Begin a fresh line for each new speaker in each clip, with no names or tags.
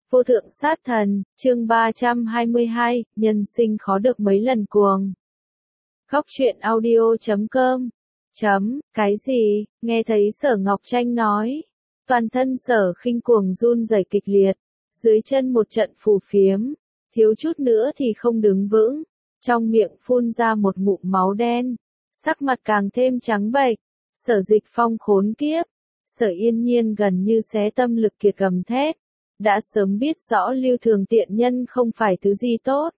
Vô thượng sát thần, chương 322, nhân sinh khó được mấy lần cuồng. Góc truyện audio.com. Cái gì, nghe thấy Sở Ngọc Tranh nói. Toàn thân Sở Khinh cuồng run rẩy kịch liệt, dưới chân một trận phù phiếm, thiếu chút nữa thì không đứng vững, trong miệng phun ra một ngụm máu đen, sắc mặt càng thêm trắng bệch. Sở Dịch Phong khốn kiếp, Sở Yên Nhiên gần như xé tâm lực kiệt gầm thét. Đã sớm biết rõ Lưu Thường tiện nhân không phải thứ gì tốt.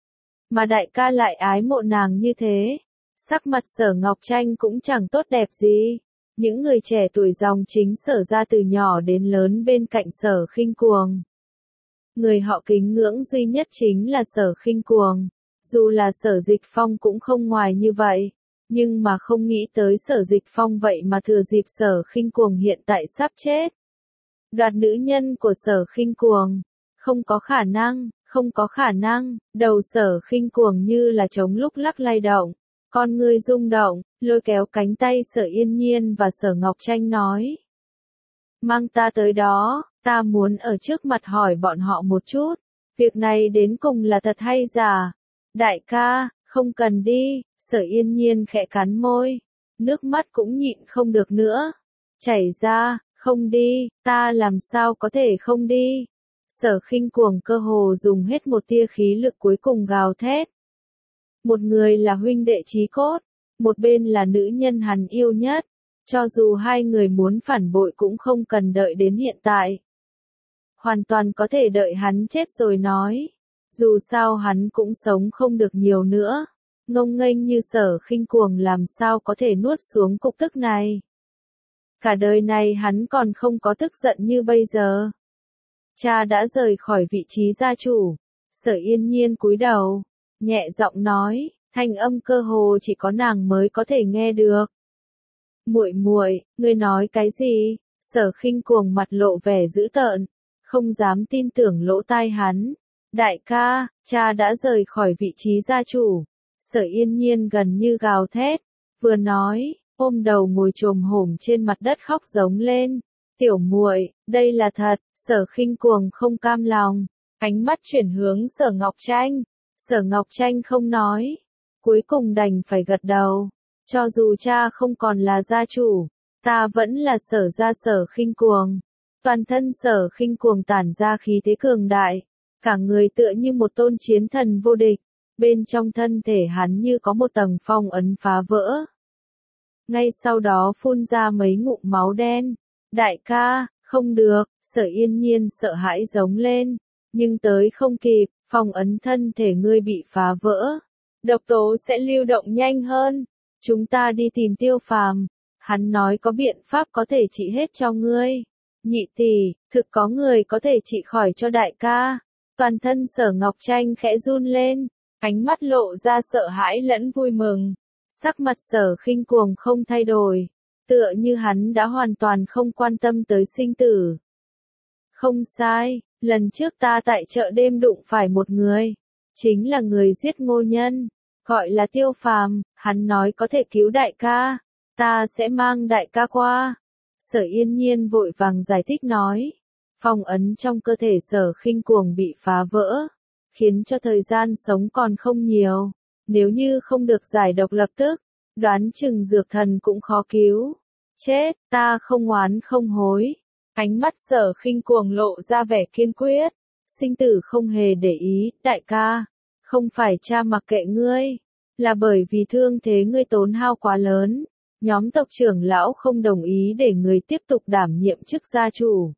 Mà đại ca lại ái mộ nàng như thế. Sắc mặt Sở Ngọc Tranh cũng chẳng tốt đẹp gì. Những người trẻ tuổi dòng chính Sở ra từ nhỏ đến lớn bên cạnh Sở Khinh cuồng. Người họ kính ngưỡng duy nhất chính là Sở Khinh cuồng. Dù là Sở Dịch Phong cũng không ngoài như vậy. Nhưng mà không nghĩ tới Sở Dịch Phong vậy mà thừa dịp Sở Khinh cuồng hiện tại sắp chết. Đoạt nữ nhân của Sở Khinh cuồng. Không có khả năng, không có khả năng. Đầu Sở Khinh cuồng như là trống lúc lắc lay động. Con ngươi rung động, lôi kéo cánh tay Sở Yên Nhiên và Sở Ngọc Tranh nói. Mang ta tới đó, ta muốn ở trước mặt hỏi bọn họ một chút. Việc này đến cùng là thật hay giả? Đại ca, không cần đi. Sở Yên Nhiên khẽ cắn môi. Nước mắt cũng nhịn không được nữa. Chảy ra. Không đi, ta làm sao có thể không đi. Sở Khinh cuồng cơ hồ dùng hết một tia khí lực cuối cùng gào thét. Một người là huynh đệ chí cốt, một bên là nữ nhân hắn yêu nhất. Cho dù hai người muốn phản bội cũng không cần đợi đến hiện tại. Hoàn toàn có thể đợi hắn chết rồi nói. Dù sao hắn cũng sống không được nhiều nữa. Ngông nghênh như Sở Khinh cuồng làm sao có thể nuốt xuống cục tức này. Cả đời này hắn còn không có tức giận như bây giờ. Cha đã rời khỏi vị trí gia chủ. Sở Yên Nhiên cúi đầu, nhẹ giọng nói, thanh âm cơ hồ chỉ có nàng mới có thể nghe được. Muội muội, ngươi nói cái gì? Sở Khinh cuồng mặt lộ vẻ dữ tợn, không dám tin tưởng lỗ tai hắn. Đại ca, cha đã rời khỏi vị trí gia chủ. Sở Yên Nhiên gần như gào thét, vừa nói, ôm đầu ngồi chồm hổm trên mặt đất khóc giống lên. Tiểu muội, đây là thật. Sở Khinh cuồng không cam lòng, ánh mắt chuyển hướng Sở Ngọc Tranh. Sở Ngọc Tranh không nói, cuối cùng đành phải gật đầu. Cho dù cha không còn là gia chủ, ta vẫn là Sở gia Sở Khinh cuồng. Toàn thân Sở Khinh cuồng tản ra khí thế cường đại, cả người tựa như một tôn chiến thần vô địch, bên trong thân thể hắn như có một tầng phong ấn phá vỡ. Ngay sau đó phun ra mấy ngụm máu đen. Đại ca, không được. Sở Yên Nhiên sợ hãi giống lên. Nhưng tới không kịp, phong ấn thân thể ngươi bị phá vỡ. Độc tố sẽ lưu động nhanh hơn. Chúng ta đi tìm Tiêu Phàm. Hắn nói có biện pháp có thể trị hết cho ngươi. Nhị tỷ, thực có người có thể trị khỏi cho đại ca. Toàn thân Sở Ngọc Tranh khẽ run lên. Ánh mắt lộ ra sợ hãi lẫn vui mừng. Sắc mặt Sở Khinh cuồng không thay đổi, tựa như hắn đã hoàn toàn không quan tâm tới sinh tử. Không sai, lần trước ta tại chợ đêm đụng phải một người, chính là người giết Ngô Nhân, gọi là Tiêu Phàm, hắn nói có thể cứu đại ca, ta sẽ mang đại ca qua. Sở Yên Nhiên vội vàng giải thích nói, phong ấn trong cơ thể Sở Khinh cuồng bị phá vỡ, khiến cho thời gian sống còn không nhiều. Nếu như không được giải độc lập tức, đoán chừng dược thần cũng khó cứu. Chết, ta không oán không hối. Ánh mắt Sở Khinh cuồng lộ ra vẻ kiên quyết. Sinh tử không hề để ý, đại ca. Không phải cha mặc kệ ngươi. Là bởi vì thương thế ngươi tốn hao quá lớn. Nhóm tộc trưởng lão không đồng ý để người tiếp tục đảm nhiệm chức gia chủ.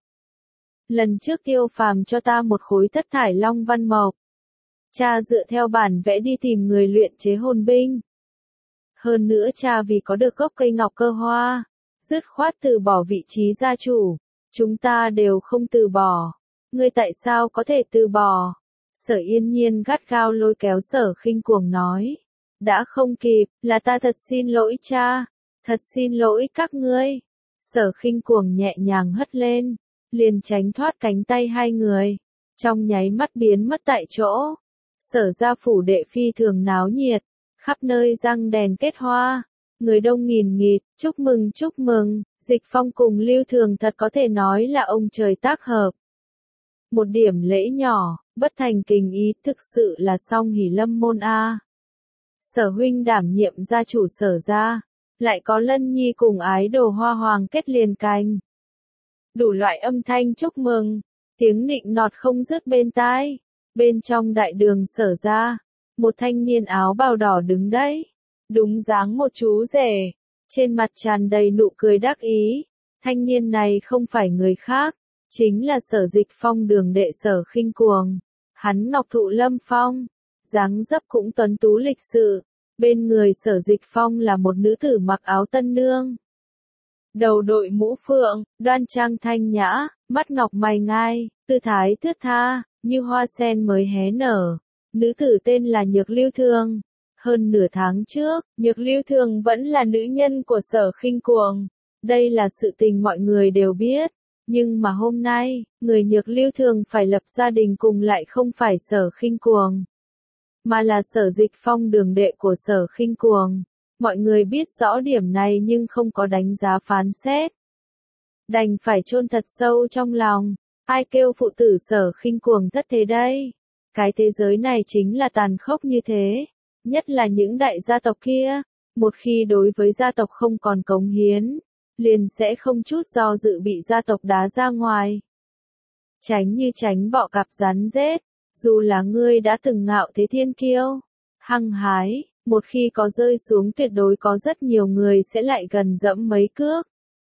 Lần trước Tiêu Phàm cho ta một khối thất thải long văn mộc. Cha dựa theo bản vẽ đi tìm người luyện chế hồn binh. Hơn nữa cha vì có được gốc cây ngọc cơ hoa, dứt khoát từ bỏ vị trí gia chủ. Chúng ta đều không từ bỏ. Ngươi tại sao có thể từ bỏ? Sở Yên Nhiên gắt gao lôi kéo Sở Khinh cuồng nói. Đã không kịp, là ta thật xin lỗi cha. Thật xin lỗi các ngươi. Sở Khinh cuồng nhẹ nhàng hất lên, liền tránh thoát cánh tay hai người. Trong nháy mắt biến mất tại chỗ. Sở gia phủ đệ phi thường náo nhiệt, khắp nơi răng đèn kết hoa, người đông nghìn nghịt, chúc mừng, Dịch Phong cùng Lưu Thường thật có thể nói là ông trời tác hợp. Một điểm lễ nhỏ, bất thành kình ý thực sự là song hỷ lâm môn a. Sở huynh đảm nhiệm gia chủ Sở gia, lại có Lân Nhi cùng ái đồ Hoa Hoàng kết liền cành. Đủ loại âm thanh chúc mừng, tiếng nịnh nọt không dứt bên tai. Bên trong đại đường Sở gia, một thanh niên áo bào đỏ đứng đấy, đúng dáng một chú rể, trên mặt tràn đầy nụ cười đắc ý. Thanh niên này không phải người khác, chính là Sở Dịch Phong đường đệ Sở Khinh Cuồng. Hắn ngọc thụ lâm phong, dáng dấp cũng tuấn tú lịch sự. Bên người Sở Dịch Phong là một nữ tử mặc áo tân nương. Đầu đội mũ phượng, đoan trang thanh nhã, mắt ngọc mày ngai, tư thái thướt tha, như hoa sen mới hé nở. Nữ tử tên là Nhược Lưu Thương. Hơn nửa tháng trước, Nhược Lưu Thương vẫn là nữ nhân của Sở Khinh Cuồng. Đây là sự tình mọi người đều biết. Nhưng mà hôm nay, người Nhược Lưu Thương phải lập gia đình cùng lại không phải Sở Khinh Cuồng, mà là Sở Dịch Phong đường đệ của Sở Khinh Cuồng. Mọi người biết rõ điểm này nhưng không có đánh giá phán xét. Đành phải chôn thật sâu trong lòng. Ai kêu phụ tử Sở Khinh Cuồng thất thế đây? Cái thế giới này chính là tàn khốc như thế. Nhất là những đại gia tộc kia. Một khi đối với gia tộc không còn cống hiến, liền sẽ không chút do dự bị gia tộc đá ra ngoài. Tránh như tránh bọ cạp rắn rết. Dù là ngươi đã từng ngạo thế thiên kiêu, hăng hái, một khi có rơi xuống tuyệt đối có rất nhiều người sẽ lại gần dẫm mấy cước.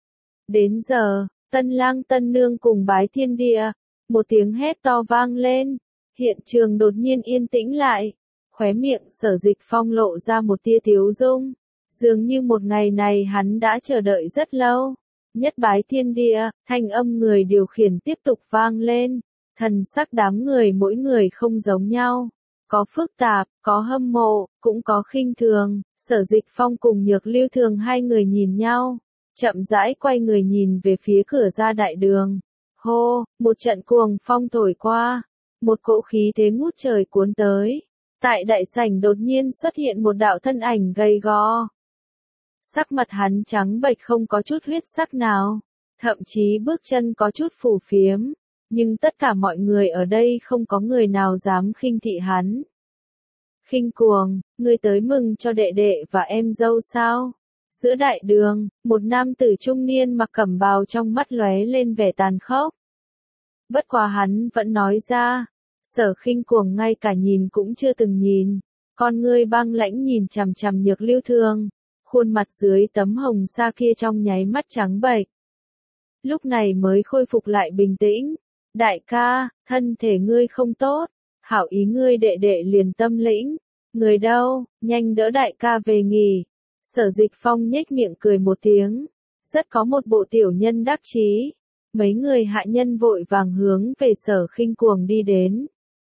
Đến giờ, tân lang tân nương cùng bái thiên địa, một tiếng hét to vang lên, hiện trường đột nhiên yên tĩnh lại, khóe miệng Sở Dịch Phong lộ ra một tia tiếu dung, dường như một ngày này hắn đã chờ đợi rất lâu. Nhất bái thiên địa, thanh âm người điều khiển tiếp tục vang lên. Thần sắc đám người mỗi người không giống nhau, có phức tạp, có hâm mộ, cũng có khinh thường. Sở Dịch Phong cùng Nhược Lưu Thường hai người nhìn nhau, chậm rãi quay người nhìn về phía cửa ra đại đường. Hô, một trận cuồng phong thổi qua, một cỗ khí thế ngút trời cuốn tới. Tại đại sảnh đột nhiên xuất hiện một đạo thân ảnh gầy gò. Sắc mặt hắn trắng bệch không có chút huyết sắc nào, thậm chí bước chân có chút phù phiếm. Nhưng tất cả mọi người ở đây không có người nào dám khinh thị hắn. Khinh Cuồng, ngươi tới mừng cho đệ đệ và em dâu sao? Giữa đại đường, một nam tử trung niên mặc cẩm bào trong mắt lóe lên vẻ tàn khốc. Bất quá hắn vẫn nói ra, Sở Khinh Cuồng ngay cả nhìn cũng chưa từng nhìn, con ngươi băng lãnh nhìn chằm chằm Nhược Lưu Thương, khuôn mặt dưới tấm hồng sa kia trong nháy mắt trắng bệch. Lúc này mới khôi phục lại bình tĩnh. Đại ca, thân thể ngươi không tốt, hảo ý ngươi đệ đệ liền tâm lĩnh, người đâu, nhanh đỡ đại ca về nghỉ. Sở Dịch Phong nhếch miệng cười một tiếng, rất có một bộ tiểu nhân đắc chí. Mấy người hạ nhân vội vàng hướng về Sở Khinh Cuồng đi đến.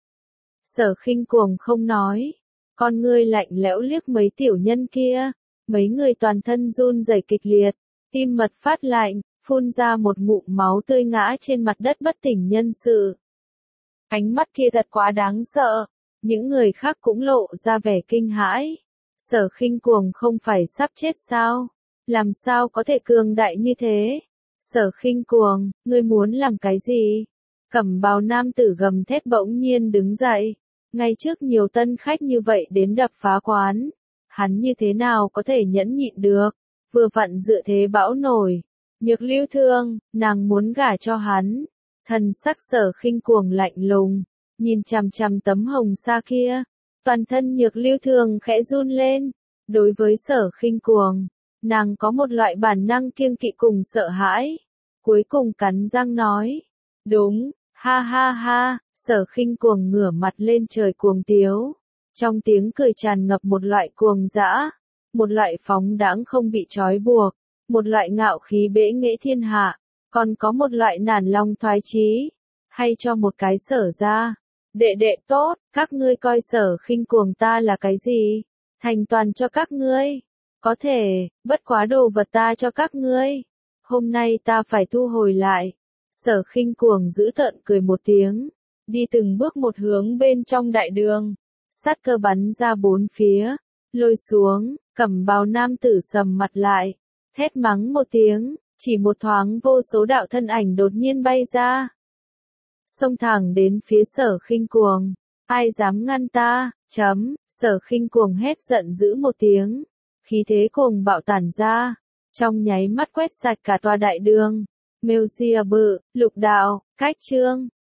Sở Khinh Cuồng không nói, con ngươi lạnh lẽo liếc mấy tiểu nhân kia, mấy người toàn thân run rẩy kịch liệt, tim mật phát lạnh. Phun ra một ngụm máu tươi ngã trên mặt đất bất tỉnh nhân sự. Ánh mắt kia thật quá đáng sợ, những người khác cũng lộ ra vẻ kinh hãi. Sở Khinh Cuồng không phải sắp chết sao? Làm sao có thể cường đại như thế? Sở Khinh Cuồng, ngươi muốn làm cái gì? Cẩm bào nam tử gầm thét bỗng nhiên đứng dậy. Ngay trước nhiều tân khách như vậy đến đập phá quán. Hắn như thế nào có thể nhẫn nhịn được? Vừa vặn dựa thế bão nổi. Nhược Lưu Thương, nàng muốn gả cho hắn. Thần sắc Sở Khinh Cuồng lạnh lùng, nhìn chằm chằm tấm hồng sa kia. Toàn thân Nhược Lưu Thương khẽ run lên. Đối với Sở Khinh Cuồng, nàng có một loại bản năng kiêng kỵ cùng sợ hãi. Cuối cùng cắn răng nói, đúng, ha ha ha. Sở Khinh Cuồng ngửa mặt lên trời cuồng tiếu. Trong tiếng cười tràn ngập một loại cuồng dã, một loại phóng đãng không bị trói buộc. Một loại ngạo khí bẽ nghệ thiên hạ, còn có một loại nản lòng thoái chí. Hay cho một cái Sở ra, đệ đệ tốt, các ngươi coi Sở Khinh Cuồng ta là cái gì? Thành toàn cho các ngươi. Có thể, bất quá đồ vật ta cho các ngươi. Hôm nay ta phải thu hồi lại. Sở Khinh Cuồng giữ tợn cười một tiếng, đi từng bước một hướng bên trong đại đường. Sát cơ bắn ra bốn phía, lôi xuống, cẩm bào nam tử sầm mặt lại. Thét mắng một tiếng, chỉ một thoáng vô số đạo thân ảnh đột nhiên bay ra. xông thẳng đến phía Sở Khinh Cuồng. Ai dám ngăn ta? Sở Khinh Cuồng hét giận dữ một tiếng, khí thế cuồng bạo tản ra, trong nháy mắt quét sạch cả tòa đại đường. Mêu Sia bự, Lục Đạo, Cách Trương,